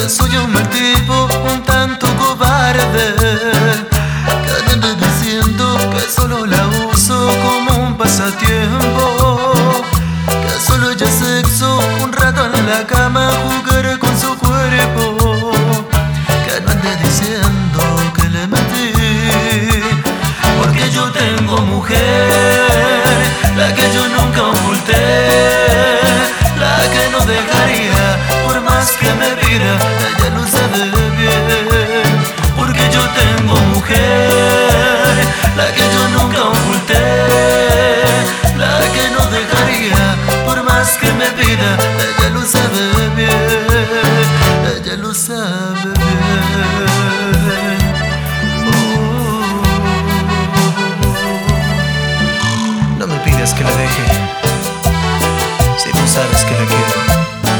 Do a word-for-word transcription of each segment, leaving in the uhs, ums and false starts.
que soy un mal tipo, un tanto cobarde, que ande diciendo que solo la uso como un pasatiempo, que solo ella es sexo, un rato en la cama, jugar con su cuerpo, que no ande diciendo que le mentí, porque yo tengo mujer, la que yo nunca oculté, la que no dejaría por más que me pida, ella lo sabe bien, porque yo tengo mujer, la que yo nunca oculté, la que no dejaría por más que me pida, ella lo sabe bien, ella lo sabe bien. Oh, no me pidas que la deje, si tú sabes que la quiero.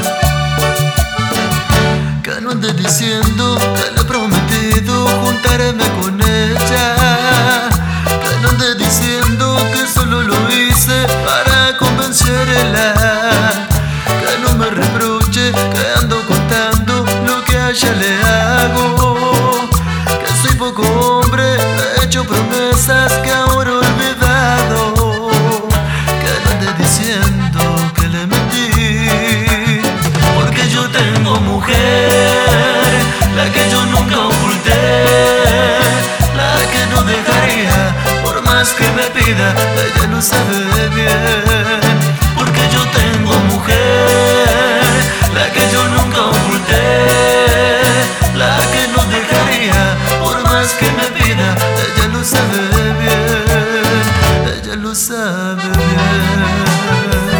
Que no ande diciendo que le he prometido juntarme con ella, que no ande diciendo que solo lo hice para convencerla, que no me reproche que ando contando lo que a ella le hago, que soy poco hombre, le he hecho promesas que ahora he olvidado, que no ande diciendo que le mentí, porque yo tengo mujer, la que yo nunca oculté, la que no dejaría por más que me pida, ella lo sabe bien, porque yo tengo mujer, la que yo nunca oculté, la que no dejaría por más que me pida, ella lo sabe bien, ella lo sabe bien.